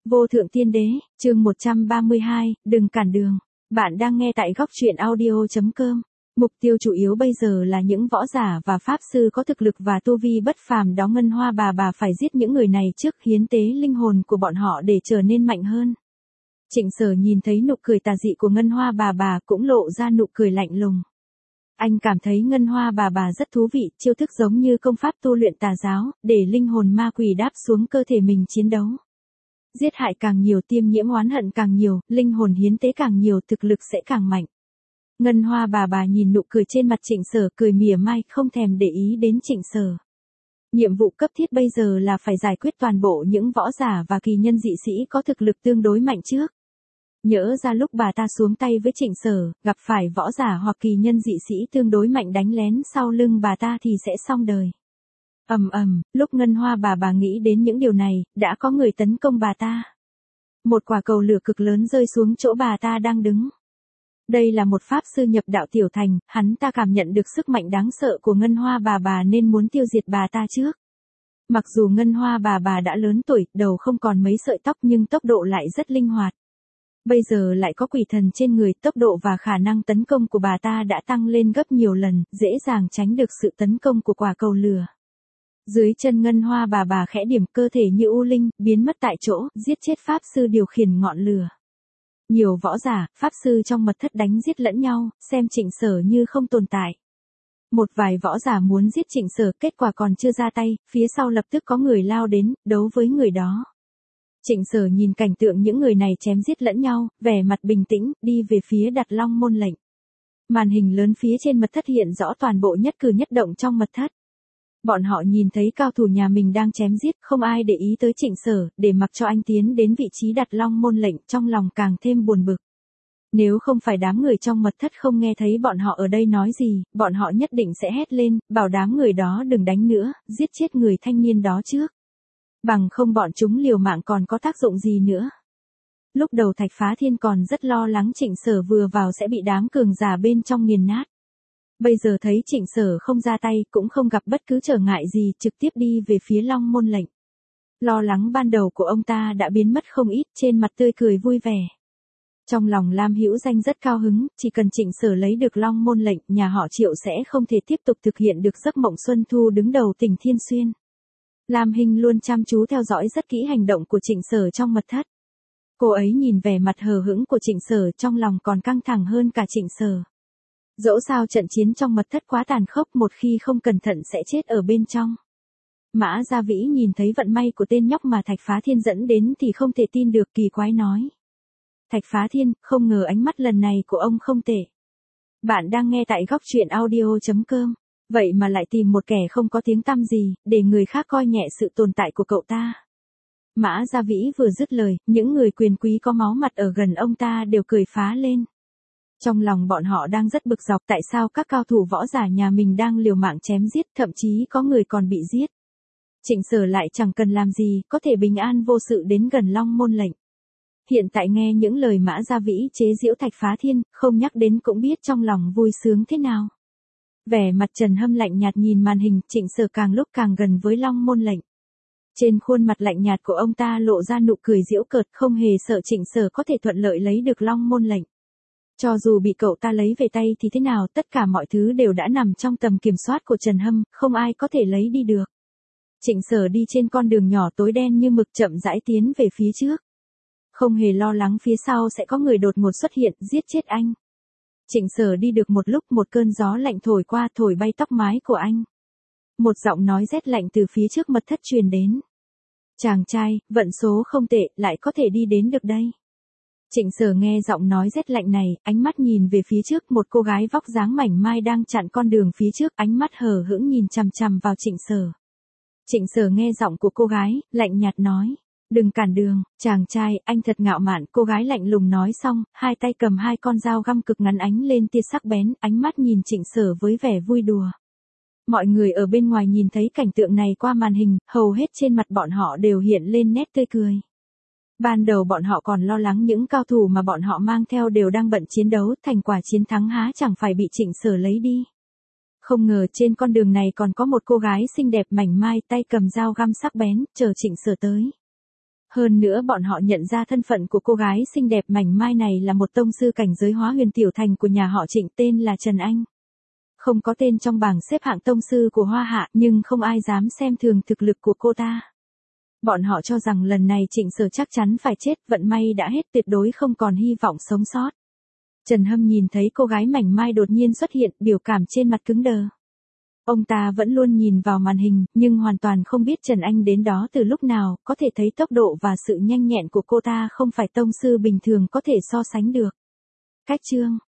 Vô thượng tiên đế, chương 132, đừng cản đường. Bạn đang nghe tại góc truyện audio.com. Mục tiêu chủ yếu bây giờ là những võ giả và pháp sư có thực lực và tu vi bất phàm đó. Ngân Hoa bà phải giết những người này trước, hiến tế linh hồn của bọn họ để trở nên mạnh hơn. Trịnh Sở nhìn thấy nụ cười tà dị của Ngân Hoa bà cũng lộ ra nụ cười lạnh lùng. Anh cảm thấy Ngân Hoa bà rất thú vị, chiêu thức giống như công pháp tu luyện tà giáo, để linh hồn ma quỷ đáp xuống cơ thể mình chiến đấu. Giết hại càng nhiều, tiêm nhiễm oán hận càng nhiều, linh hồn hiến tế càng nhiều, thực lực sẽ càng mạnh. Ngân Hoa bà nhìn nụ cười trên mặt Trịnh Sở, cười mỉa mai, không thèm để ý đến Trịnh Sở. Nhiệm vụ cấp thiết bây giờ là phải giải quyết toàn bộ những võ giả và kỳ nhân dị sĩ có thực lực tương đối mạnh trước. Nhớ ra lúc bà ta xuống tay với Trịnh Sở, gặp phải võ giả hoặc kỳ nhân dị sĩ tương đối mạnh đánh lén sau lưng bà ta thì sẽ xong đời. Lúc Ngân Hoa bà nghĩ đến những điều này, đã có người tấn công bà ta. Một quả cầu lửa cực lớn rơi xuống chỗ bà ta đang đứng. Đây là một pháp sư nhập đạo tiểu thành, hắn ta cảm nhận được sức mạnh đáng sợ của Ngân Hoa bà nên muốn tiêu diệt bà ta trước. Mặc dù Ngân Hoa bà đã lớn tuổi, đầu không còn mấy sợi tóc nhưng tốc độ lại rất linh hoạt. Bây giờ lại có quỷ thần trên người, tốc độ và khả năng tấn công của bà ta đã tăng lên gấp nhiều lần, dễ dàng tránh được sự tấn công của quả cầu lửa. Dưới chân Ngân Hoa bà khẽ điểm, cơ thể như u linh, biến mất tại chỗ, giết chết pháp sư điều khiển ngọn lửa. Nhiều võ giả, pháp sư trong mật thất đánh giết lẫn nhau, xem Trịnh Sở như không tồn tại. Một vài võ giả muốn giết Trịnh Sở, kết quả còn chưa ra tay, phía sau lập tức có người lao đến, đấu với người đó. Trịnh Sở nhìn cảnh tượng những người này chém giết lẫn nhau, vẻ mặt bình tĩnh, đi về phía Đặt Long môn lệnh. Màn hình lớn phía trên mật thất hiện rõ toàn bộ nhất cử nhất động trong mật thất. Bọn họ nhìn thấy cao thủ nhà mình đang chém giết, không ai để ý tới Trịnh Sở, để mặc cho anh tiến đến vị trí Đặt Long môn lệnh, trong lòng càng thêm buồn bực. Nếu không phải đám người trong mật thất không nghe thấy bọn họ ở đây nói gì, bọn họ nhất định sẽ hét lên, bảo đám người đó đừng đánh nữa, giết chết người thanh niên đó trước. Bằng không bọn chúng liều mạng còn có tác dụng gì nữa. Lúc đầu Thạch Phá Thiên còn rất lo lắng Trịnh Sở vừa vào sẽ bị đám cường giả bên trong nghiền nát. Bây giờ thấy Trịnh Sở không ra tay, cũng không gặp bất cứ trở ngại gì, trực tiếp đi về phía Long môn lệnh. Lo lắng ban đầu của ông ta đã biến mất không ít, trên mặt tươi cười vui vẻ. Trong lòng Lam Hữu Danh rất cao hứng, chỉ cần Trịnh Sở lấy được Long môn lệnh, nhà họ Triệu sẽ không thể tiếp tục thực hiện được giấc mộng Xuân Thu đứng đầu tỉnh Thiên Xuyên. Lam Hinh luôn chăm chú theo dõi rất kỹ hành động của Trịnh Sở trong mật thất. Cô ấy nhìn vẻ mặt hờ hững của Trịnh Sở, trong lòng còn căng thẳng hơn cả Trịnh Sở. Dẫu sao trận chiến trong mật thất quá tàn khốc, một khi không cẩn thận sẽ chết ở bên trong. Mã Gia Vĩ nhìn thấy vận may của tên nhóc mà Thạch Phá Thiên dẫn đến thì không thể tin được, kỳ quái nói. Thạch Phá Thiên, không ngờ ánh mắt lần này của ông không tệ. Bạn đang nghe tại góc truyện audio.com. Vậy mà lại tìm một kẻ không có tiếng tăm gì, để người khác coi nhẹ sự tồn tại của cậu ta. Mã Gia Vĩ vừa dứt lời, những người quyền quý có máu mặt ở gần ông ta đều cười phá lên. Trong lòng bọn họ đang rất bực dọc, tại sao các cao thủ võ giả nhà mình đang liều mạng chém giết, thậm chí có người còn bị giết. Trịnh Sở lại chẳng cần làm gì, có thể bình an vô sự đến gần Long môn lệnh. Hiện tại nghe những lời Mã Gia Vĩ chế giễu Thạch Phá Thiên, không nhắc đến cũng biết trong lòng vui sướng thế nào. Vẻ mặt Trần Hâm lạnh nhạt nhìn màn hình, Trịnh Sở càng lúc càng gần với Long môn lệnh. Trên khuôn mặt lạnh nhạt của ông ta lộ ra nụ cười giễu cợt, không hề sợ Trịnh Sở có thể thuận lợi lấy được Long môn lệnh. Cho dù bị cậu ta lấy về tay thì thế nào, tất cả mọi thứ đều đã nằm trong tầm kiểm soát của Trần Hâm, không ai có thể lấy đi được. Trịnh Sở đi trên con đường nhỏ tối đen như mực, chậm rãi tiến về phía trước. Không hề lo lắng phía sau sẽ có người đột ngột xuất hiện, giết chết anh. Trịnh Sở đi được một lúc, một cơn gió lạnh thổi qua, thổi bay tóc mái của anh. Một giọng nói rét lạnh từ phía trước mật thất truyền đến. Chàng trai, vận số không tệ, lại có thể đi đến được đây. Trịnh Sở nghe giọng nói rét lạnh này, ánh mắt nhìn về phía trước, một cô gái vóc dáng mảnh mai đang chặn con đường phía trước, ánh mắt hờ hững nhìn chằm chằm vào Trịnh Sở. Trịnh Sở nghe giọng của cô gái, lạnh nhạt nói. Đừng cản đường, chàng trai, anh thật ngạo mạn, cô gái lạnh lùng nói xong, hai tay cầm hai con dao găm cực ngắn ánh lên tia sắc bén, ánh mắt nhìn Trịnh Sở với vẻ vui đùa. Mọi người ở bên ngoài nhìn thấy cảnh tượng này qua màn hình, hầu hết trên mặt bọn họ đều hiện lên nét tươi cười. Ban đầu bọn họ còn lo lắng những cao thủ mà bọn họ mang theo đều đang bận chiến đấu, thành quả chiến thắng há chẳng phải bị Trịnh Sở lấy đi. Không ngờ trên con đường này còn có một cô gái xinh đẹp mảnh mai, tay cầm dao găm sắc bén, chờ Trịnh Sở tới. Hơn nữa bọn họ nhận ra thân phận của cô gái xinh đẹp mảnh mai này là một tông sư cảnh giới Hóa Huyền Tiểu Thành của nhà họ Trịnh, tên là Trần Anh. Không có tên trong bảng xếp hạng tông sư của Hoa Hạ, nhưng không ai dám xem thường thực lực của cô ta. Bọn họ cho rằng lần này Trịnh Sở chắc chắn phải chết, vận may đã hết, tuyệt đối không còn hy vọng sống sót. Trần Hâm nhìn thấy cô gái mảnh mai đột nhiên xuất hiện, biểu cảm trên mặt cứng đờ. Ông ta vẫn luôn nhìn vào màn hình, nhưng hoàn toàn không biết Trần Anh đến đó từ lúc nào, có thể thấy tốc độ và sự nhanh nhẹn của cô ta không phải tông sư bình thường có thể so sánh được. Cách chương